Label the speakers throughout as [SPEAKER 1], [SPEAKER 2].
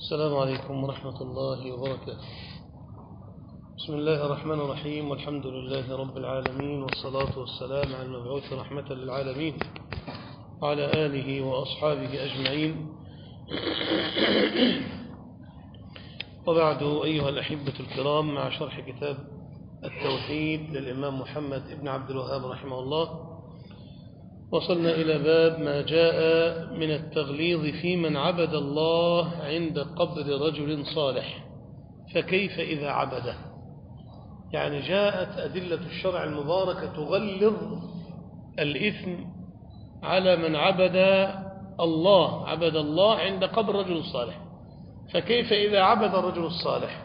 [SPEAKER 1] السلام عليكم ورحمة الله وبركاته. بسم الله الرحمن الرحيم، والحمد لله رب العالمين، والصلاة والسلام على المبعوث رحمة للعالمين وعلى آله وأصحابه أجمعين. وبعد، أيها الأحبة الكرام، مع شرح كتاب التوحيد للإمام محمد بن عبد الوهاب رحمه الله، وصلنا إلى باب ما جاء من التغليظ في من عبد الله عند قبر رجل صالح، فكيف إذا عبده؟ يعني جاءت أدلة الشرع المباركة تغلظ الإثم على من عبد الله عند قبر رجل صالح، فكيف إذا عبد الرجل الصالح؟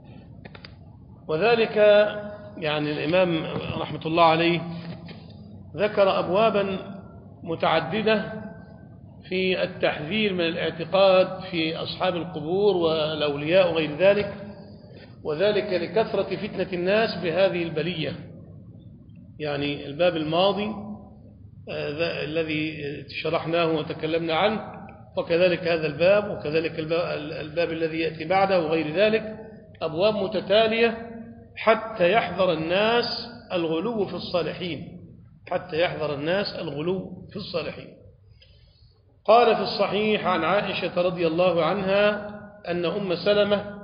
[SPEAKER 1] وذلك يعني الإمام رحمة الله عليه ذكر أبوابا متعددة في التحذير من الاعتقاد في أصحاب القبور والأولياء وغير ذلك، وذلك لكثرة فتنة الناس بهذه البلية. يعني الباب الماضي الذي شرحناه وتكلمنا عنه، وكذلك هذا الباب، وكذلك الباب الذي يأتي بعده وغير ذلك، أبواب متتالية حتى يحذر الناس الغلو في الصالحين، في الصالحين. قال في الصحيح عن عائشة رضي الله عنها أن أم سلمة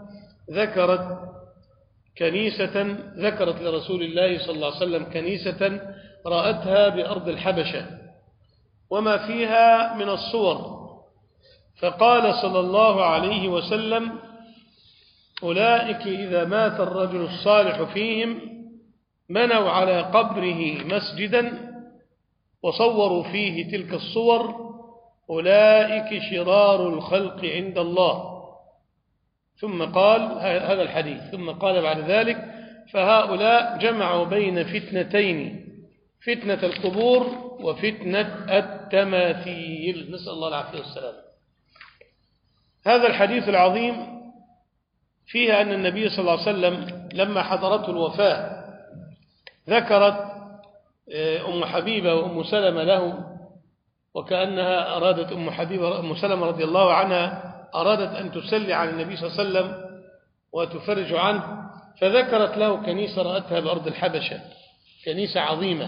[SPEAKER 1] ذكرت لرسول الله صلى الله عليه وسلم كنيسة رأتها بأرض الحبشة وما فيها من الصور، فقال صلى الله عليه وسلم: أولئك إذا مات الرجل الصالح فيهم بنوا على قبره مسجدا وصوروا فيه تلك الصور، أولئك شرار الخلق عند الله. ثم قال هذا الحديث، ثم قال بعد ذلك: فهؤلاء جمعوا بين فتنتين، فتنة القبور وفتنة التماثيل، نسأل الله العافية والسلام. هذا الحديث العظيم فيها أن النبي صلى الله عليه وسلم لما حضرته الوفاة ذكرت أم حبيبة وأم سلمة له، وكأنها أرادت أم سلمة رضي الله عنها أرادت أن تسلي على النبي صلى الله عليه وسلم وتفرج عنه، فذكرت له كنيسة رأتها بأرض الحبشة، كنيسة عظيمة،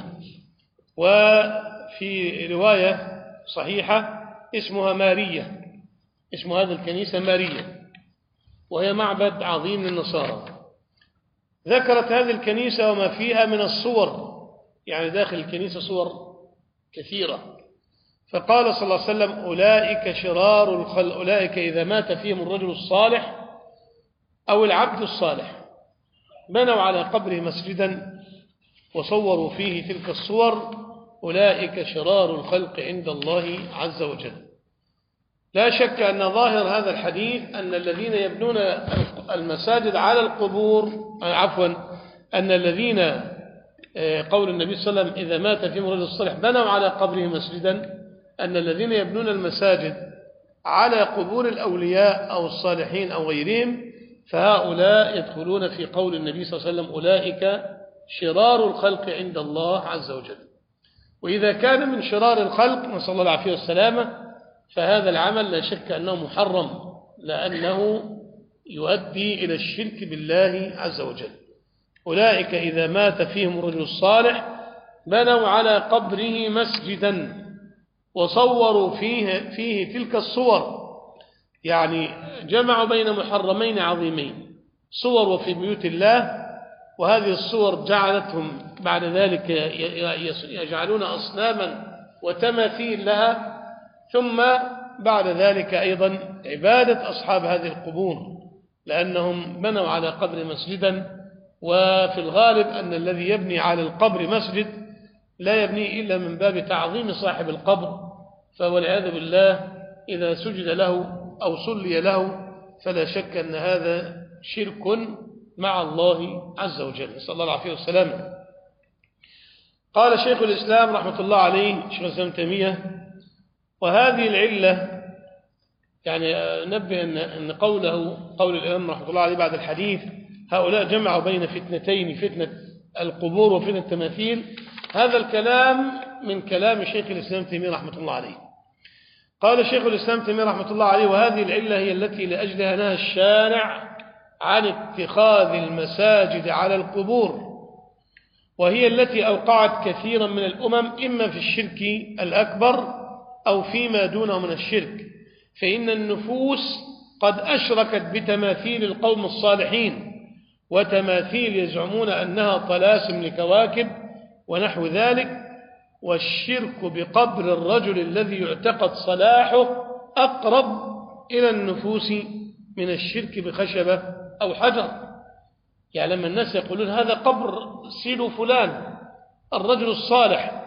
[SPEAKER 1] وفي رواية صحيحة اسمها مارية، اسم هذا الكنيسة مارية، وهي معبد عظيم للنصارى. ذكرت هذه الكنيسة وما فيها من الصور، يعني داخل الكنيسة صور كثيرة، فقال صلى الله عليه وسلم: أولئك شرار الخلق، أولئك إذا مات فيهم الرجل الصالح أو العبد الصالح بنوا على قبره مسجدا وصوروا فيه تلك الصور، أولئك شرار الخلق عند الله عز وجل. لا شك أن ظاهر هذا الحديث أن الذين يبنون المساجد على القبور، أن الذين قول النبي صلى الله عليه وسلم: إذا مات فيهم الرجل الصالح بنوا على قبره مسجدا، أن الذين يبنون المساجد على قبور الأولياء أو الصالحين أو غيرهم، فهؤلاء يدخلون في قول النبي صلى الله عليه وسلم: أولئك شرار الخلق عند الله عز وجل. وإذا كان من شرار الخلق، نسأل الله العافية والسلامة، فهذا العمل لا شك أنه محرم، لأنه يؤدي إلى الشرك بالله عز وجل. أولئك إذا مات فيهم الرجل الصالح بنوا على قبره مسجدا وصوروا فيه تلك الصور، يعني جمعوا بين محرمين عظيمين، صور وفي بيوت الله، وهذه الصور جعلتهم بعد ذلك يجعلون أصناما وتماثيل لها، ثم بعد ذلك أيضا عبادة أصحاب هذه القبور، لأنهم بنوا على قبر مسجدا. وفي الغالب أن الذي يبني على القبر مسجد لا يبني إلا من باب تعظيم صاحب القبر، فوالعياذ بالله إذا سجد له أو صلي له فلا شك أن هذا شرك مع الله عز وجل، نسأل الله العافية والسلامة. قال شيخ الإسلام رحمة الله عليه، شيخ الإسلام تيمية: وهذه العلة، يعني نبه أن قول الإمام رحمة الله عليه بعد الحديث: هؤلاء جمعوا بين فتنتين، فتنة القبور وفتنة التماثيل، هذا الكلام من كلام شيخ الإسلام تيمية رحمة الله عليه. قال شيخ الإسلام تيمية رحمة الله عليه: وهذه العلة هي التي لأجلها نهى الشارع عن اتخاذ المساجد على القبور، وهي التي أوقعت كثيرا من الأمم إما في الشرك الأكبر أو فيما دونه من الشرك، فإن النفوس قد أشركت بتماثيل القوم الصالحين، وتماثيل يزعمون أنها طلاسم لكواكب ونحو ذلك، والشرك بقبر الرجل الذي يعتقد صلاحه أقرب إلى النفوس من الشرك بخشبة أو حجر. يعني لما الناس يقولون هذا قبر سيد فلان الرجل الصالح،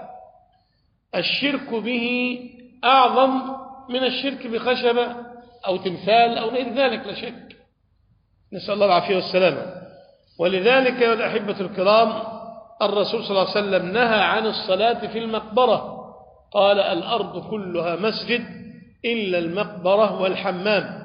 [SPEAKER 1] الشرك به أعظم من الشرك بخشبة أو تمثال أو غير ذلك لا شك، نسأل الله العافية والسلامة. ولذلك يا الأحبة الكرام الرسول صلى الله عليه وسلم نهى عن الصلاة في المقبرة، قال: الأرض كلها مسجد إلا المقبرة والحمام.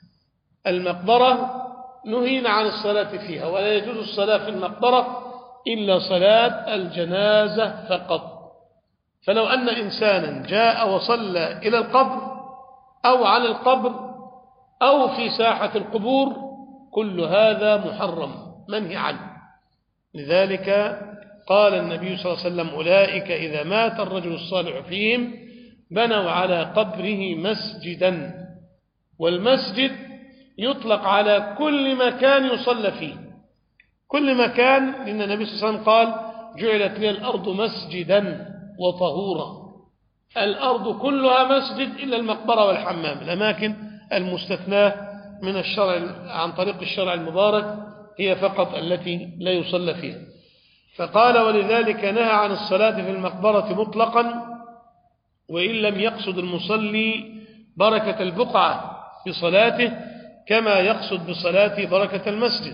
[SPEAKER 1] المقبرة نهينا عن الصلاة فيها، ولا يجوز الصلاة في المقبرة إلا صلاة الجنازة فقط. فلو أن إنسانا جاء وصلى إلى القبر أو على القبر أو في ساحة القبور، كل هذا محرم منهي عنه. لذلك قال النبي صلى الله عليه وسلم: أولئك إذا مات الرجل الصالح فيهم بنوا على قبره مسجدا. والمسجد يطلق على كل مكان يصلى فيه، كل مكان، لأن النبي صلى الله عليه وسلم قال: جعلت لي الأرض مسجدا وطهورا. الأرض كلها مسجد إلا المقبرة والحمام، الأماكن المستثناة من الشرع عن طريق الشرع المبارك هي فقط التي لا يصلى فيها. فقال: ولذلك نهى عن الصلاة في المقبرة مطلقا، وإن لم يقصد المصلي بركة البقعة بصلاته كما يقصد بصلاة بركة المسجد.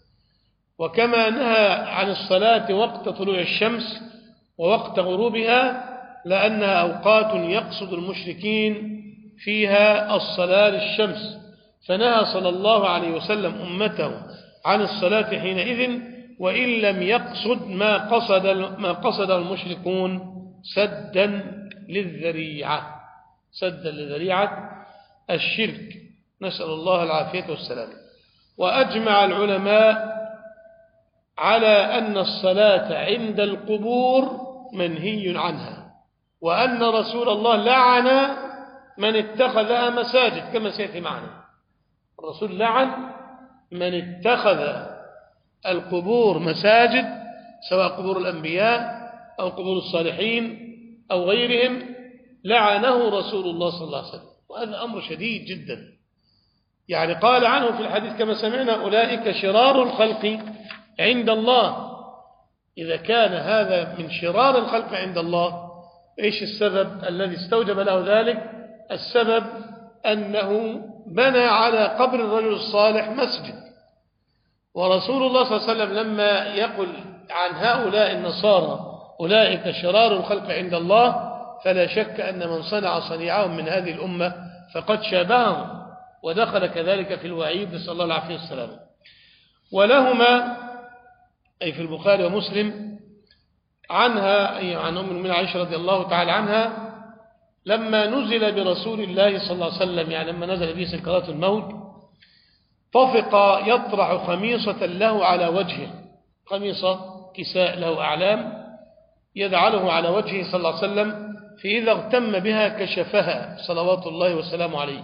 [SPEAKER 1] وكما نهى عن الصلاة وقت طلوع الشمس ووقت غروبها، لأنها أوقات يقصد المشركين فيها الصلاة للشمس، فنهى صلى الله عليه وسلم أمته عن الصلاة حينئذ، وإن لم يقصد ما قصد المشركون سدا للذريعة، سدا لذريعة الشرك، نسأل الله العافية والسلام. وأجمع العلماء على أن الصلاة عند القبور منهي عنها، وأن رسول الله لعن من اتخذها مساجد كما سيأتي معنا. الرسول لعن من اتخذ القبور مساجد، سواء قبور الأنبياء أو قبور الصالحين أو غيرهم، لعنه رسول الله صلى الله عليه وسلم، وهذا أمر شديد جدا. يعني قال عنه في الحديث كما سمعنا: أولئك شرار الخلق عند الله. إذا كان هذا من شرار الخلق عند الله، إيش السبب الذي استوجب له ذلك؟ السبب أنه بنى على قبر الرجل الصالح مسجد. ورسول الله صلى الله عليه وسلم لما يقول عن هؤلاء النصارى أولئك شرار الخلق عند الله، فلا شك أن من صنع صنيعهم من هذه الأمة فقد شابههم، ودخل كذلك في الوعيد، نسأل الله العافية والسلام. ولهما أي في البخاري ومسلم عنها، أي عن أم المؤمنين عائشة رضي الله تعالى عنها، لما نزل برسول الله صلى الله عليه وسلم، يعني لما نزل به سكرات الموت، طفق يطرح خميصة له على وجهه، خميصة كساء له أعلام يجعله على وجهه صلى الله عليه وسلم، فإذا اغتم بها كشفها صلوات الله والسلام عليه.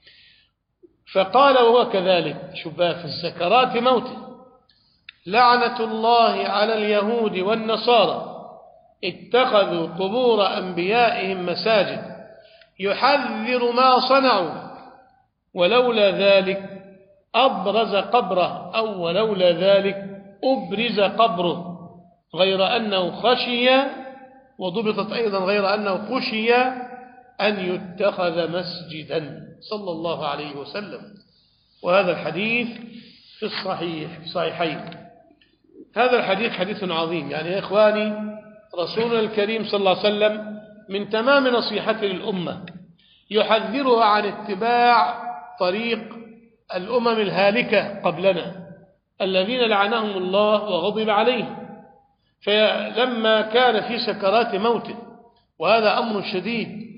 [SPEAKER 1] فقال وهو كذلك شباه في السكرات موته: لعنة الله على اليهود والنصارى اتخذوا قبور أنبيائهم مساجد، يحذر ما صنعوا، ولولا ذلك أبرز قبره، أو ولولا ذلك أبرز قبره، غير أنه خشي، وضبطت أيضا غير أنه خشي أن يتخذ مسجدا صلى الله عليه وسلم. وهذا الحديث في الصحيحين. هذا الحديث حديث عظيم. يعني يا إخواني، رسولنا الكريم صلى الله عليه وسلم من تمام نصيحته للأمة يحذرها عن اتباع طريق الأمم الهالكة قبلنا الذين لعنهم الله وغضب عليهم. فلما كان في سكرات موته، وهذا أمر شديد،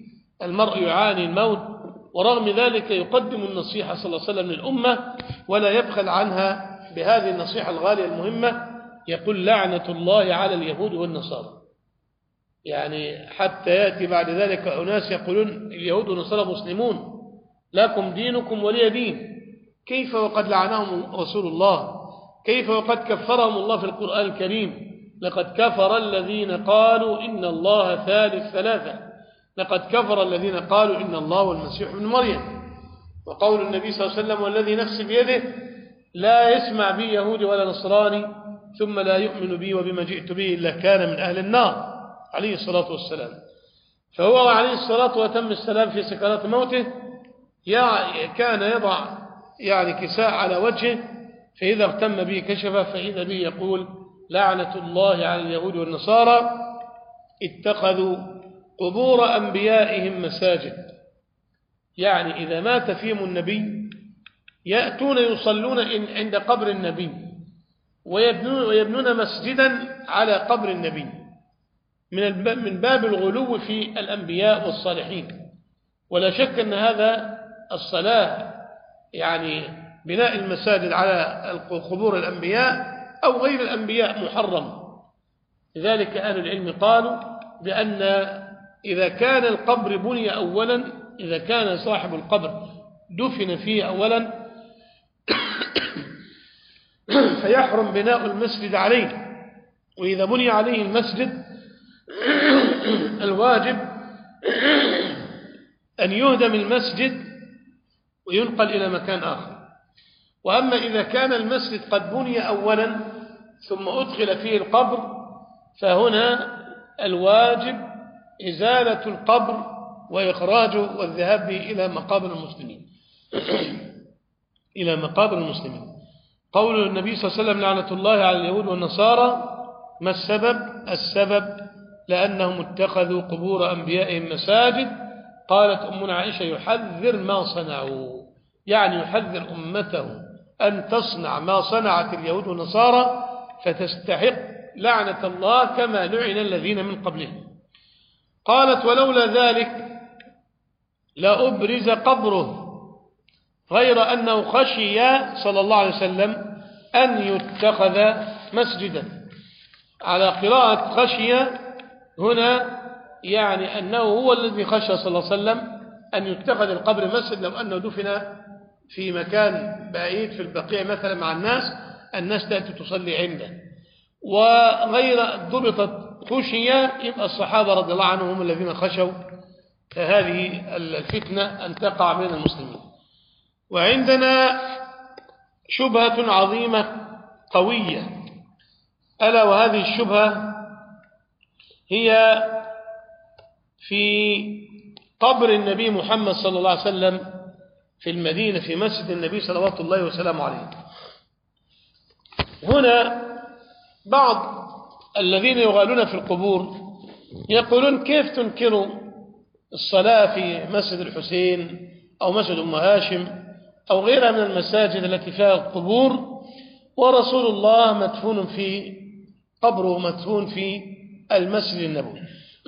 [SPEAKER 1] المرء يعاني الموت، ورغم ذلك يقدم النصيحة صلى الله عليه وسلم للأمة ولا يبخل عنها بهذه النصيحة الغالية المهمة. يقول لعنة الله على اليهود والنصارى، يعني حتى يأتي بعد ذلك أناس يقولون اليهود والنصارى مسلمون لكم دينكم ولي دين. كيف وقد لعنهم رسول الله؟ كيف وقد كفرهم الله في القرآن الكريم؟ لقد كفر الذين قالوا إن الله ثالث ثلاثة، لقد كفر الذين قالوا إن الله والمسيح ابن مريم. وقول النبي صلى الله عليه وسلم والذي نفسي بيده لا يسمع بي يهودي ولا نصراني ثم لا يؤمن بي وبما جئت به إلا كان من أهل النار عليه الصلاة والسلام. فهو عليه الصلاة وتم السلام في سكرات موته كان يضع يعني كساء على وجهه، فإذا اغتم به كشفه فإذا به يقول لعنة الله على اليهود والنصارى اتخذوا قبور أنبيائهم مساجد. يعني إذا مات فيهم النبي يأتون يصلون عند قبر النبي ويبنون مسجدا على قبر النبي من باب الغلو في الأنبياء والصالحين. ولا شك أن هذا الصلاة يعني بناء المساجد على قبور الأنبياء أو غير الأنبياء محرم. لذلك أهل العلم قالوا بأن إذا كان القبر بني أولا، إذا كان صاحب القبر دفن فيه أولا فيحرم بناء المسجد عليه. وإذا بني عليه المسجد الواجب أن يهدم المسجد وينقل إلى مكان آخر. وأما إذا كان المسجد قد بني أولا ثم أدخل فيه القبر فهنا الواجب إزالة القبر وإخراجه والذهاب به إلى مقابر المسلمين إلى مقابر المسلمين. قول النبي صلى الله عليه وسلم لعنة الله على اليهود والنصارى، ما السبب؟ السبب لأنهم اتخذوا قبور أنبيائهم مساجد. قالت أمنا عائشة يحذر ما صنعوا، يعني يحذر أمته أن تصنع ما صنعت اليهود والنصارى فتستحق لعنة الله كما لعن الذين من قبلهم. قالت ولولا ذلك لأبرز قبره، غير أنه خشي صلى الله عليه وسلم أن يتخذ مسجدا. على قراءة خشي هنا يعني أنه هو الذي خشى صلى الله عليه وسلم أن يتخذ القبر مسجد لو أنه دفن في مكان بعيد في البقيع مثلا مع الناس تأتي تصلي عنده. وغير ضبطت خشية يبقى الصحابة رضي الله عنهم هم الذين خشوا هذه الفتنة أن تقع بين المسلمين. وعندنا شبهة عظيمة قوية، ألا وهذه الشبهة هي في قبر النبي محمد صلى الله عليه وسلم في المدينة في مسجد النبي صلوات الله وسلامه عليه. هنا بعض الذين يغالون في القبور يقولون كيف تنكروا الصلاة في مسجد الحسين أو مسجد أم هاشم أو غيرها من المساجد التي فيها القبور ورسول الله مدفون في قبره مدفون في المسجد النبوي.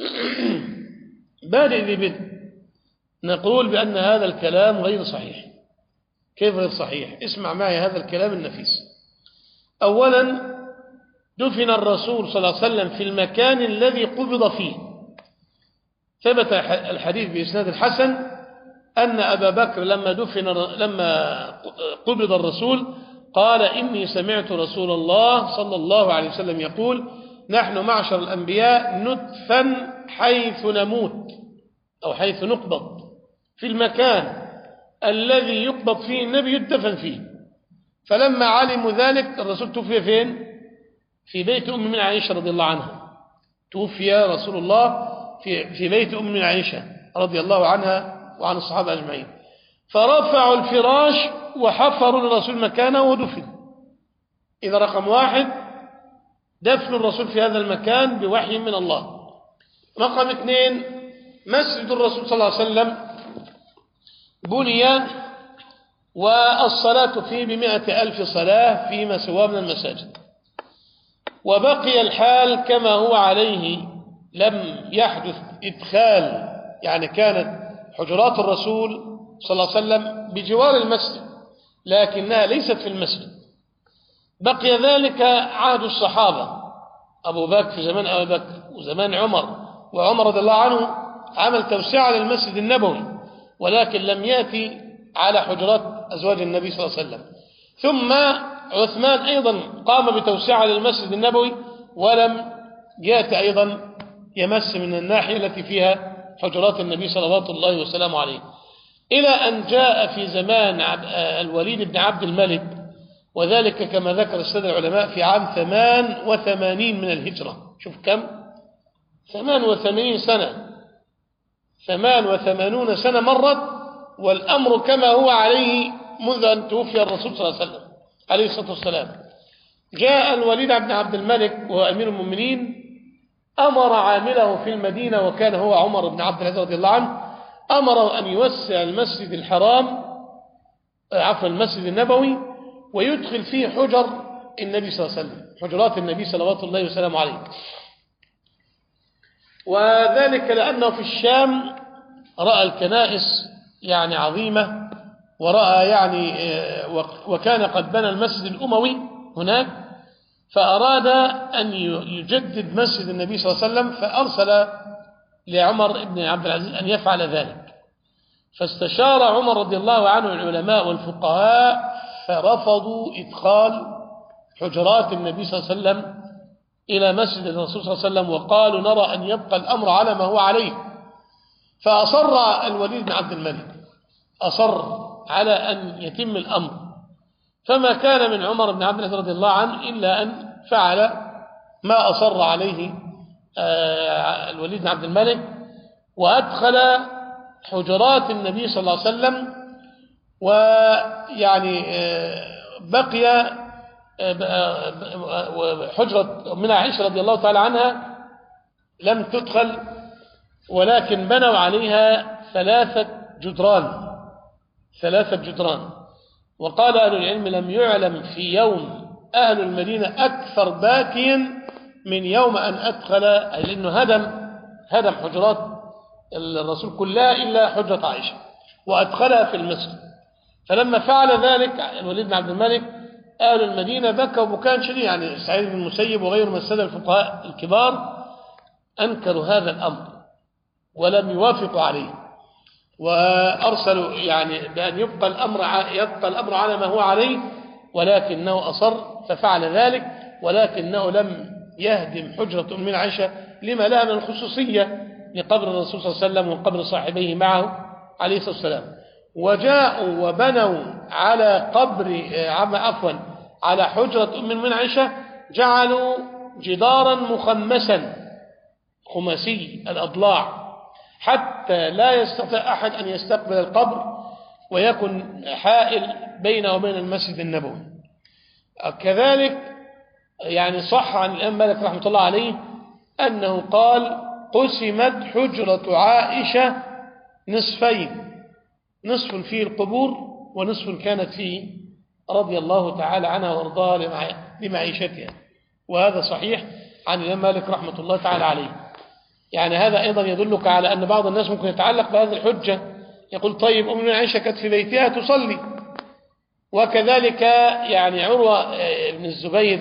[SPEAKER 1] بادئ ببدء نقول بأن هذا الكلام غير صحيح. كيف غير صحيح؟ اسمع معي هذا الكلام النفيس. أولا دفن الرسول صلى الله عليه وسلم في المكان الذي قبض فيه. ثبت الحديث بإسناد الحسن أن أبا بكر لما قبض الرسول قال إني سمعت رسول الله صلى الله عليه وسلم يقول نحن معشر الأنبياء ندفن حيث نموت أو حيث نقبض، في المكان الذي يقبض فيه النبي يدفن فيه. فلما علموا ذلك الرسول توفي فين؟ في بيت أم من عائشة رضي الله عنها. توفي رسول الله في بيت أم من عائشة رضي الله عنها وعن الصحابة أجمعين. فرفعوا الفراش وحفروا للرسول مكانه ودفن. إذا رقم واحد دفن الرسول في هذا المكان بوحي من الله. رقم اثنين مسجد الرسول صلى الله عليه وسلم بني والصلاة فيه ب100,000 صلاة فيما سواه من المساجد، وبقي الحال كما هو عليه، لم يحدث إدخال، يعني كانت حجرات الرسول صلى الله عليه وسلم بجوار المسجد لكنها ليست في المسجد. بقي ذلك عهد الصحابة، أبو بكر في زمان أبي بكر وزمان عمر، وعمر رضي الله عنه عمل توسعة للمسجد النبوي، ولكن لم يأتي على حجرات أزواج النبي صلى الله عليه وسلم. ثم عثمان أيضا قام بتوسعة للمسجد النبوي ولم يأتي أيضا يمس من الناحية التي فيها حجرات النبي صلوات الله وسلامه عليه، إلى أن جاء في زمان الوليد بن عبد الملك، وذلك كما ذكر السادة العلماء في عام 88 من الهجرة. شوف كم، 88 سنة، 88 سنة مرت والأمر كما هو عليه منذ أن توفي الرسول صلى الله عليه وسلم عليه الصلاة والسلام. جاء الوليد بن عبد الملك وهو أمير المؤمنين، أمر عامله في المدينة وكان هو عمر بن عبد العزيز رضي الله عنه، أمره أن يوسع المسجد الحرام، عفوا المسجد النبوي، ويدخل فيه حجر النبي صلى الله عليه وسلم، حجرات النبي صلوات الله وسلامه عليه. وذلك لأنه في الشام رأى الكنائس يعني عظيمة، ورأى يعني وكان قد بنى المسجد الأموي هناك، فأراد أن يجدد مسجد النبي صلى الله عليه وسلم، فأرسل لعمر بن عبد العزيز أن يفعل ذلك. فاستشار عمر رضي الله عنه العلماء والفقهاء فرفضوا إدخال حجرات النبي صلى الله عليه وسلم إلى مسجد الرسول صلى الله عليه وسلم، وقالوا نرى أن يبقى الأمر على ما هو عليه. فأصر الوليد بن عبد الملك، أصر على أن يتم الأمر، فما كان من عمر بن عبد العزيز رضي الله عنه إلا أن فعل ما أصر عليه الوليد بن عبد الملك، وأدخل حجرات النبي صلى الله عليه وسلم. ويعني بقي حجرة من عائشة رضي الله تعالى عنها لم تدخل، ولكن بنوا عليها 3 جدران. وقال أهل العلم لم يعلم في يوم أهل المدينة أكثر باكيا من يوم أن أدخل، لأنه هدم حجرات الرسول كلها إلا حجرة عائشة وأدخلها في المسجد. فلما فعل ذلك الوليد بن عبد الملك أهل المدينة بكوا بكاء شديد، يعني سعيد بن المسيب وغيره من السادة الفقهاء الكبار أنكروا هذا الأمر ولم يوافقوا عليه، وأرسلوا يعني بأن يبقى الأمر على ما هو عليه، ولكنه أصر ففعل ذلك، ولكنه لم يهدم حجرة أم عائشة لما لها من الخصوصية لقبر الرسول صلى الله عليه وسلم وقبر صاحبيه معه عليه الصلاة والسلام. وجاءوا وبنوا على على حجرة أم عائشة، جعلوا جدارا مخمسا خماسي الأضلاع حتى لا يستطيع أحد أن يستقبل القبر ويكن حائل بينه وبين المسجد النبوي. كذلك يعني صح عن الإمام مالك رحمة الله عليه أنه قال قسمت حجرة عائشة نصفين، نصف فيه القبور ونصف كانت فيه رضي الله تعالى عنها وارضاها لمعيشتها. وهذا صحيح عن الإمام مالك رحمة الله تعالى عليه. يعني هذا أيضا يدلك على أن بعض الناس ممكن يتعلق بهذه الحجة، يقول طيب أم عائشة كانت في بيتها تصلي، وكذلك يعني عروة بن الزبير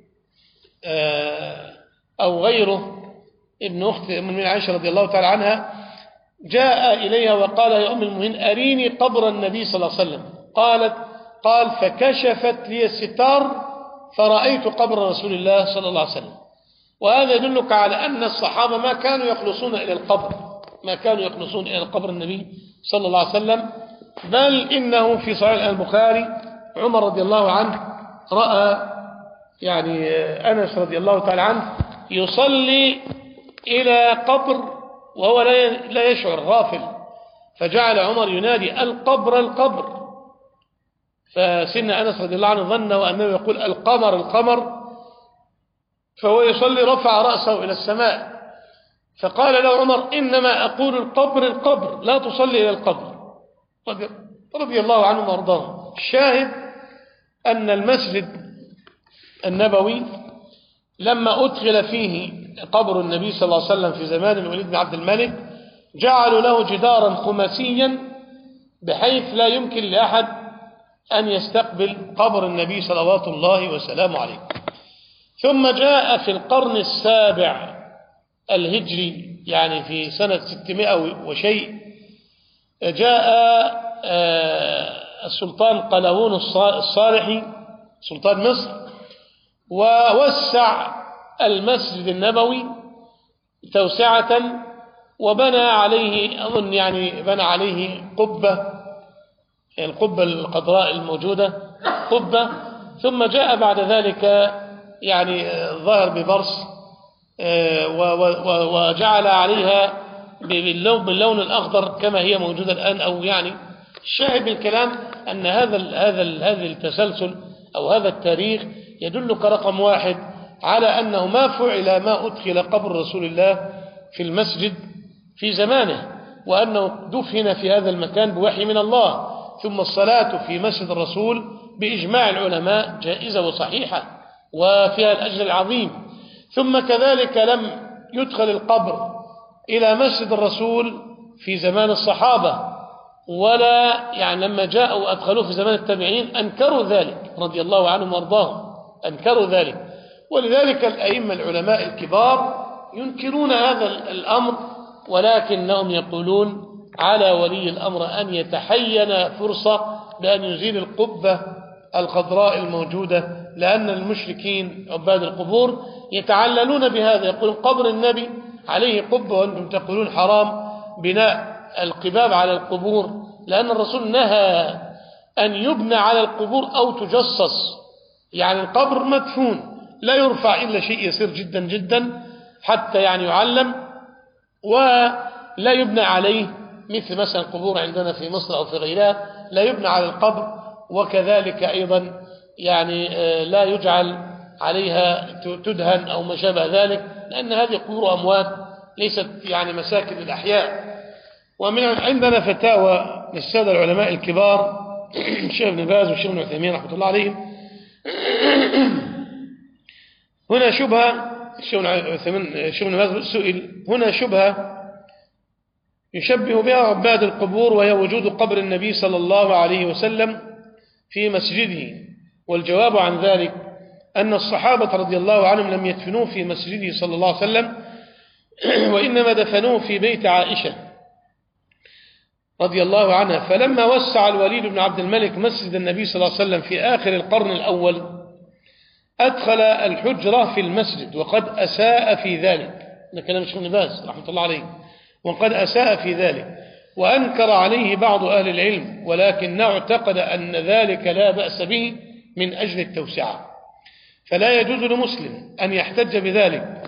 [SPEAKER 1] أو غيره ابن أخت أم عائشة رضي الله تعالى عنها جاء إليها وقال يا أم المؤمنين أريني قبر النبي صلى الله عليه وسلم، قال فكشفت لي الستار فرأيت قبر رسول الله صلى الله عليه وسلم. وهذا يدلك على أن الصحابة ما كانوا يخلصون إلى القبر النبي صلى الله عليه وسلم، بل إنه في صحيح البخاري عمر رضي الله عنه رأى يعني أنس رضي الله تعالى عنه يصلي إلى قبر وهو لا يشعر غافل، فجعل عمر ينادي القبر، فسن أنس رضي الله عنه ظنه أنه يقول القمر، فهو يصلي رفع رأسه إلى السماء، فقال له عمر إنما أقول القبر لا تصلي إلى القبر، رضي الله عنه وارضاه. الشاهد أن المسجد النبوي لما أدخل فيه قبر النبي صلى الله عليه وسلم في زمان الوليد بن عبد الملك جعلوا له جدارا خماسيا بحيث لا يمكن لأحد أن يستقبل قبر النبي صلوات الله وسلامه عليه. ثم جاء في القرن السابع الهجري، يعني في سنة 600 وشيء، جاء السلطان قلاوون الصالحي سلطان مصر، ووسع المسجد النبوي توسعة، وبنى عليه، أظن يعني بنى عليه قبة، القبة الخضراء الموجودة قبة. ثم جاء بعد ذلك يعني ظهر ببرص وجعل عليها باللون الأخضر كما هي موجودة الآن. أو يعني الشاهد من الكلام أن هذا التسلسل أو هذا التاريخ يدلك رقم واحد على أنه ما فعل ما أدخل قبر رسول الله في المسجد في زمانه، وأنه دفن في هذا المكان بوحي من الله. ثم الصلاة في مسجد الرسول بإجماع العلماء جائزة وصحيحة وفيها الأجر العظيم. ثم كذلك لم يدخل القبر إلى مسجد الرسول في زمان الصحابة، ولا يعني لما جاءوا أدخلوه في زمان التابعين أنكروا ذلك رضي الله عنهم وارضاهم، أنكروا ذلك. ولذلك الأئمة العلماء الكبار ينكرون هذا الأمر، ولكنهم يقولون على ولي الأمر أن يتحين فرصة بأن يزيل القبة الخضراء الموجودة، لأن المشركين عباد القبور يتعللون بهذا، يقولون قبر النبي عليه قبة وأنتم تقولون حرام بناء القباب على القبور، لأن الرسول نهى أن يبنى على القبور أو تجصص. يعني القبر مدفون لا يرفع إلا شيء يسير جدا جدا حتى يعني يعلم، ولا يبنى عليه مثل مثلا القبور عندنا في مصر أو في غيرها لا يبنى على القبر. وكذلك أيضا يعني لا يجعل عليها تدهن أو ما شابه ذلك، لأن هذه قبور أموات ليست يعني مساكن الأحياء. ومن عندنا فتاوى للسادة العلماء الكبار الشيخ ابن باز والشيخ ابن عثيمين رحمة الله عليهم. هنا شبهة، الشيخ ابن باز سئل هنا شبهة يشبه بها عباد القبور، وهي وجود قبر النبي صلى الله عليه وسلم في مسجده. والجواب عن ذلك أن الصحابة رضي الله عنهم لم يدفنوه في مسجده صلى الله عليه وسلم، وإنما دفنوه في بيت عائشة رضي الله عنها. فلما وسع الوليد بن عبد الملك مسجد النبي صلى الله عليه وسلم في آخر القرن الأول أدخل الحجرة في المسجد، وقد أساء في ذلك. ده كلام الشيخ ابن باز رحمة الله عليه. وقد أساء في ذلك وأنكر عليه بعض أهل العلم، ولكنه اعتقد أن ذلك لا بأس به من أجل التوسعة. فلا يجوز لمسلم أن يحتج بذلك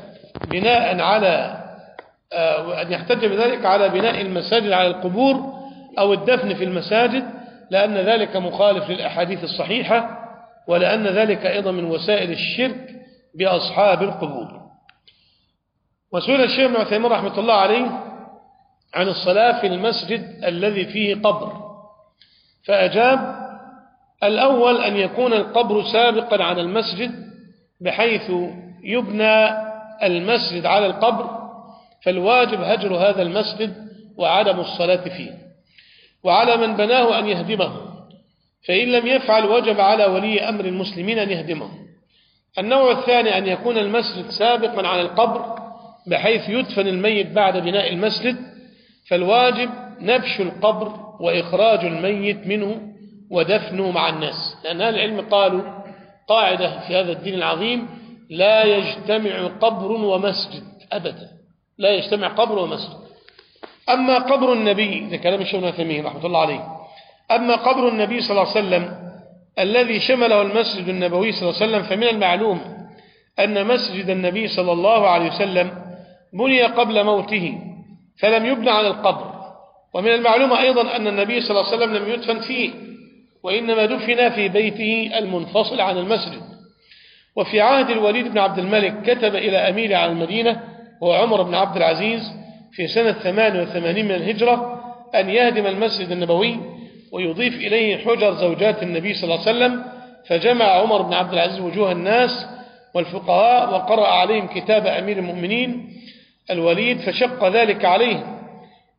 [SPEAKER 1] على بناء المساجد على القبور أو الدفن في المساجد، لأن ذلك مخالف للأحاديث الصحيحة، ولأن ذلك أيضا من وسائل الشرك بأصحاب القبور. وسئل الشيخ ابن عثيمين رحمة الله عليه عن الصلاة في المسجد الذي فيه قبر، فأجاب: الأول أن يكون القبر سابقا على المسجد بحيث يبنى المسجد على القبر، فالواجب هجر هذا المسجد وعدم الصلاة فيه، وعلى من بناه أن يهدمه، فإن لم يفعل وجب على ولي أمر المسلمين أن يهدمه. النوع الثاني أن يكون المسجد سابقا على القبر بحيث يدفن الميت بعد بناء المسجد، فالواجب نبش القبر وإخراج الميت منه ودفنه مع الناس، لأن أهل العلم قالوا قاعدة في هذا الدين العظيم: لا يجتمع قبر ومسجد أبدا، لا يجتمع قبر ومسجد. أما قبر النبي، ده كلام الشيخ ابن عثيمين رحمة الله عليه، أما قبر النبي صلى الله عليه وسلم الذي شمله المسجد النبوي صلى الله عليه وسلم، فمن المعلوم أن مسجد النبي صلى الله عليه وسلم بني قبل موته فلم يبنى على القبر. ومن المعلوم أيضا أن النبي صلى الله عليه وسلم لم يدفن فيه، وإنما دفن في بيته المنفصل عن المسجد. وفي عهد الوليد بن عبد الملك كتب إلى أمير على المدينة وهو عمر بن عبد العزيز في سنة 88 من الهجرة أن يهدم المسجد النبوي ويضيف إليه حجر زوجات النبي صلى الله عليه وسلم. فجمع عمر بن عبد العزيز وجوه الناس والفقهاء وقرأ عليهم كتاب أمير المؤمنين الوليد، فشق ذلك عليه،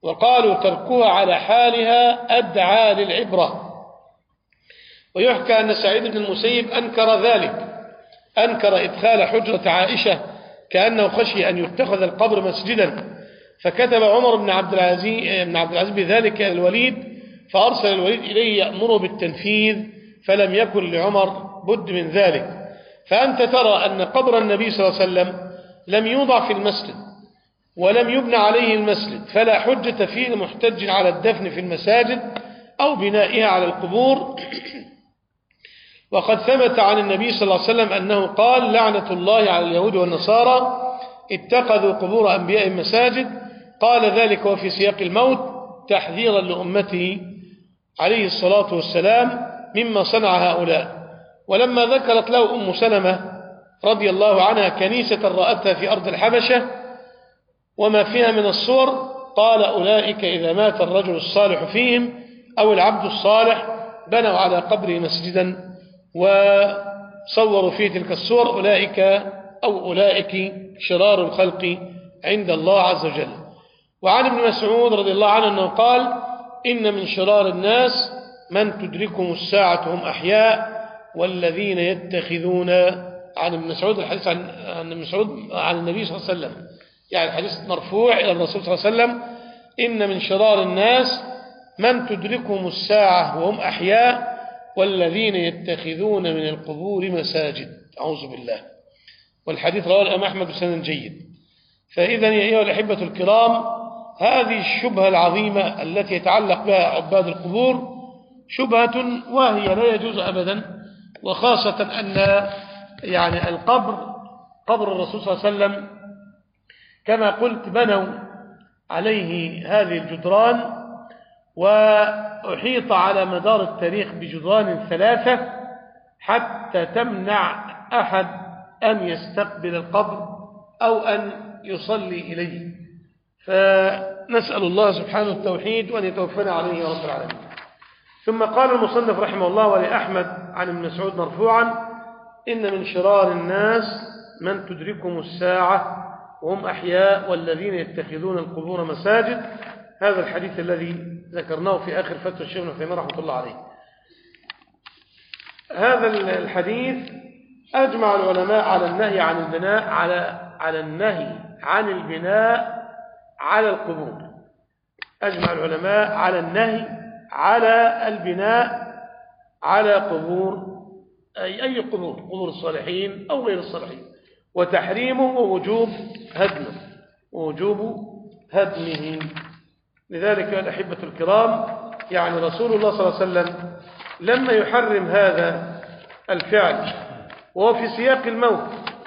[SPEAKER 1] وقالوا تركها على حالها أدعى للعبرة. ويحكى أن سعيد بن المسيب أنكر ذلك، أنكر إدخال حجرة عائشة كأنه خشي أن يتخذ القبر مسجدا، فكتب عمر بن عبد العزيز بذلك الوليد، فأرسل الوليد إليه يأمره بالتنفيذ، فلم يكن لعمر بد من ذلك. فأنت ترى أن قبر النبي صلى الله عليه وسلم لم يوضع في المسجد ولم يبنى عليه المسجد، فلا حجة فيه لمحتج على الدفن في المساجد أو بنائها على القبور. وقد ثبت عن النبي صلى الله عليه وسلم أنه قال: لعنة الله على اليهود والنصارى اتخذوا قبور أنبيائهم مساجد. قال ذلك وفي سياق الموت تحذيرا لأمته عليه الصلاة والسلام مما صنع هؤلاء. ولما ذكرت له أم سلمة رضي الله عنها كنيسة رأتها في أرض الحبشة وما فيها من الصور، قال: أولئك إذا مات الرجل الصالح فيهم أو العبد الصالح بنوا على قبره مسجدا وصوروا فيه تلك الصور، أولئك شرار الخلق عند الله عز وجل. وعن ابن مسعود رضي الله عنه أنه قال: إن من شرار الناس من تدركهم الساعة هم أحياء والذين يتخذون. عن ابن مسعود الحديث عن ابن مسعود عن النبي صلى الله عليه وسلم، يعني الحديث مرفوع إلى الرسول صلى الله عليه وسلم: إن من شرار الناس من تدركهم الساعة وهم أحياء والذين يتخذون من القبور مساجد. أعوذ بالله. والحديث رواه الإمام أحمد بسند جيد. فإذا يا أيها الأحبة الكرام، هذه الشبهة العظيمة التي يتعلق بها عباد القبور شبهة وهي لا يجوز أبدا، وخاصة أن يعني القبر قبر الرسول صلى الله عليه وسلم كما قلت بنوا عليه هذه الجدران، وأحيط على مدار التاريخ بجدران ثلاثة حتى تمنع أحد أن يستقبل القبر أو أن يصلي إليه. فنسأل الله سبحانه التوحيد وأن يتوفنا عليه يا رب العالمين. ثم قال المصنف رحمه الله: ولأحمد عن ابن مسعود مرفوعا: إن من شرار الناس من تدركهم الساعة وهم أحياء والذين يتخذون القبور مساجد. هذا الحديث الذي ذكرناه في آخر فتوى الشيخ ابن عثيمين رحمه الله عليه. هذا الحديث أجمع العلماء على النهي عن البناء على النهي عن البناء على القبور. أجمع العلماء على النهي على البناء على قبور، أي قبور، قبور الصالحين أو غير الصالحين، وتحريمه ووجوب هدمه. لذلك الأحبة الكرام، يعني رسول الله صلى الله عليه وسلم لما يحرم هذا الفعل وهو في سياق الموت.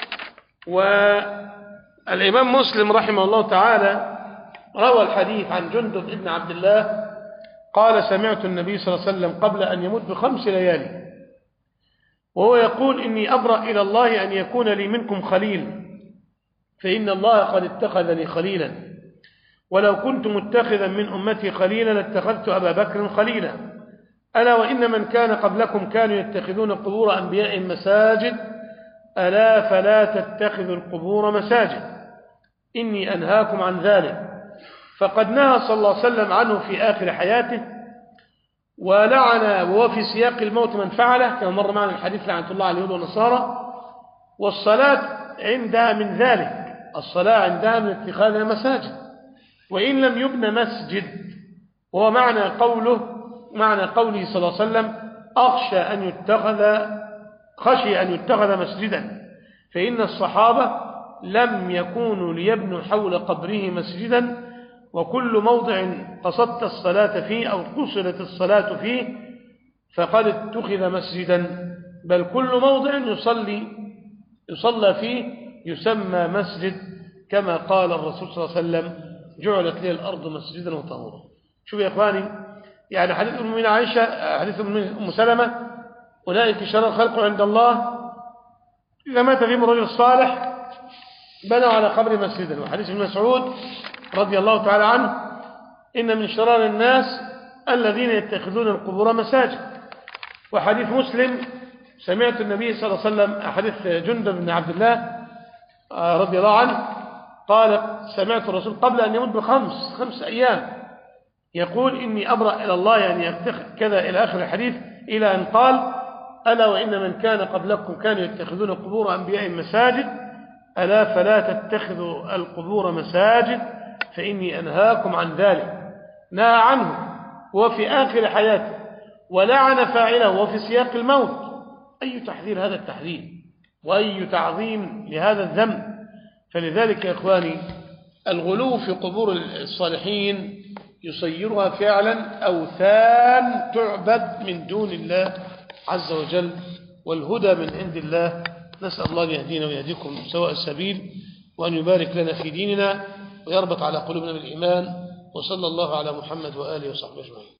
[SPEAKER 1] والإمام مسلم رحمه الله تعالى روى الحديث عن جندب ابن عبد الله قال: سمعت النبي صلى الله عليه وسلم قبل أن يموت ب5 ليالي وهو يقول: إني أبرأ إلى الله أن يكون لي منكم خليل، فإن الله قد اتخذني خليلا، ولو كنت متخذا من أمتي خليلا لاتخذت أبا بكر خليلا، ألا وإن من كان قبلكم كانوا يتخذون قبور أنبيائهم مساجد، ألا فلا تتخذوا القبور مساجد، إني أنهاكم عن ذلك. فقد نهى صلى الله عليه وسلم عنه في آخر حياته، ولعن وهو في سياق الموت من فعله، كما مر معنا الحديث لعنة الله على اليهود والنصارى. والصلاة عندها من ذلك، الصلاة عندها من اتخاذها مساجد، وإن لم يبنى مسجد. وهو معنى قوله صلى الله عليه وسلم: خشي أن يتخذ مسجدا، فإن الصحابة لم يكونوا ليبنوا حول قبره مسجدا، وكل موضع قصدت الصلاة فيه أو قصدت الصلاة فيه فقد اتخذ مسجدا، بل كل موضع يصلى فيه يسمى مسجد، كما قال الرسول صلى الله عليه وسلم: جعلت لي الأرض مسجدا وطهورا. شوف يا إخواني، يعني حديث أم المؤمنين عائشة، حديث أم سلمة: أولئك شرار الخلق عند الله إذا مات فيهم الرجل الصالح بنوا على قبر مسجدا. وحديث ابن مسعود رضي الله تعالى عنه: إن من شرار الناس الذين يتخذون القبور مساجد. وحديث مسلم: سمعت النبي صلى الله عليه وسلم، حديث جندب بن عبد الله رضي الله عنه قال: سمعت الرسول قبل أن يموت ب5 أيام يقول إني أبرأ إلى الله يعني يتخذ كذا إلى آخر الحديث، إلى أن قال ألا وإن من كان قبلكم كانوا يتخذون قبور أنبيائهم مساجد ألا فلا تتخذوا القبور مساجد فإني أنهاكم عن ذلك. نهى عنه وفي آخر حياته ولعن فاعله وفي سياق الموت. أي تحذير هذا التحذير وأي تعظيم لهذا الذنب. فلذلك يا إخواني الغلو في قبور الصالحين يصيرها فعلا أوثان تعبد من دون الله عز وجل، والهدى من عند الله. نسأل الله أن يهدينا ويهديكم سواء السبيل، وأن يبارك لنا في ديننا ويربط على قلوبنا بالإيمان. وصلى الله على محمد وآله وصحبه أجمعين.